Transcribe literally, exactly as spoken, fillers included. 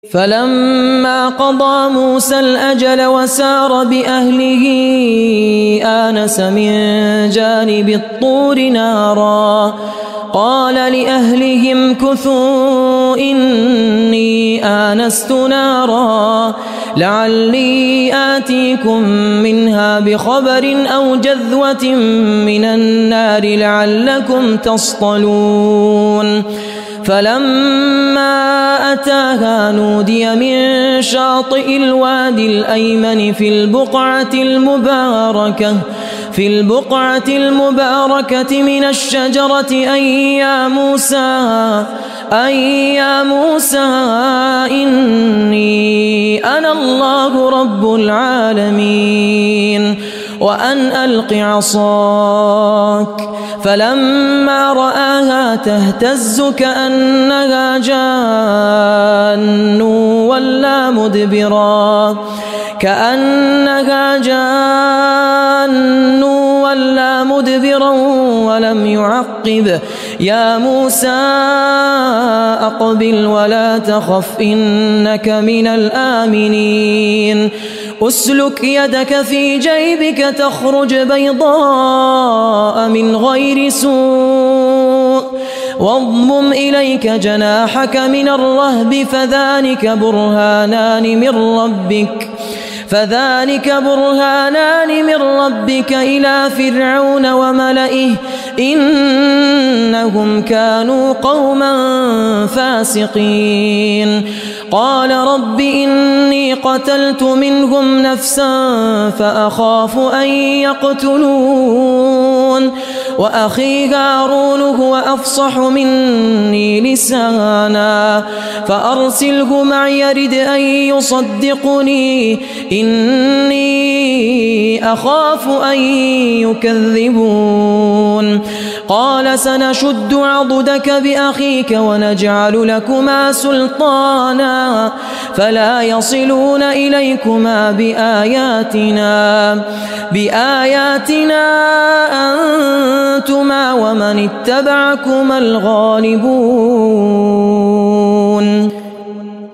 فلما قضى موسى الأجل وسار بأهله آنس من جانب الطور نارا قال لأهلهم كثوا إني آنست نارا لعلي آتيكم منها بخبر أو جذوة من النار لعلكم تصطلون فلما أتاها نودي من شاطئ الوادي الأيمن في البقعة المباركة في البقعة المباركة من الشجرة أن يا موسى أن يا موسى إني أنا الله رب العالمين وأن ألق عصاك فلما رآها تهتز كأنها جان ولا مدبرا كأنها جان ولا مدبرا ولم يعقب يا موسى أقبل ولا تخف إنك من الآمنين أسلك يدك في جيبك تخرج بيضاء من غير سوء واضمم إليك جناحك من الرهب فذلك برهانان من ربك فذلك برهانان من ربك إلى فرعون وملئه إنهم كانوا قوما فاسقين قال رب إني قتلت منهم نفسا فأخاف أن يقتلون وأخي هارون هو أفصح مني لسانا فأرسله معي يرد أن يصدقني إني أخاف أن يكذبون قال سنشد عضدك بأخيك ونجعل لكما سلطانا فلا يصلون إليكما بآياتنا بآياتنا أنتما ومن اتبعكما الغالبون